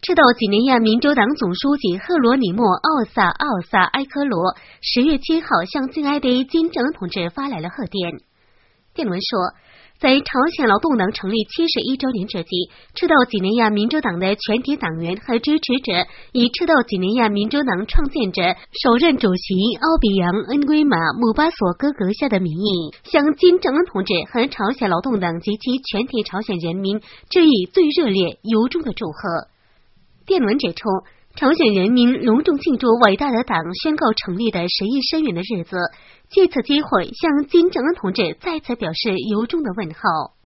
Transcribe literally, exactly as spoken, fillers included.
赤道几内亚民主党总书记赫罗尼莫·奥萨·奥萨埃科罗十月七号向敬爱的金正恩同志发来了贺电。电文说，在朝鲜劳动党成立七十一周年之际，赤道几内亚民主党的全体党员和支持者以赤道几内亚民主党创建者、首任主席奥比扬·恩圭马·姆巴索哥阁下的名义，向金正恩同志和朝鲜劳动党及其全体朝鲜人民致以最热烈、由衷的祝贺。电文指出，朝鲜人民隆重庆祝伟大的党宣告成立的十亿深远的日子，借此机会向金正恩同志再次表示由衷的问候。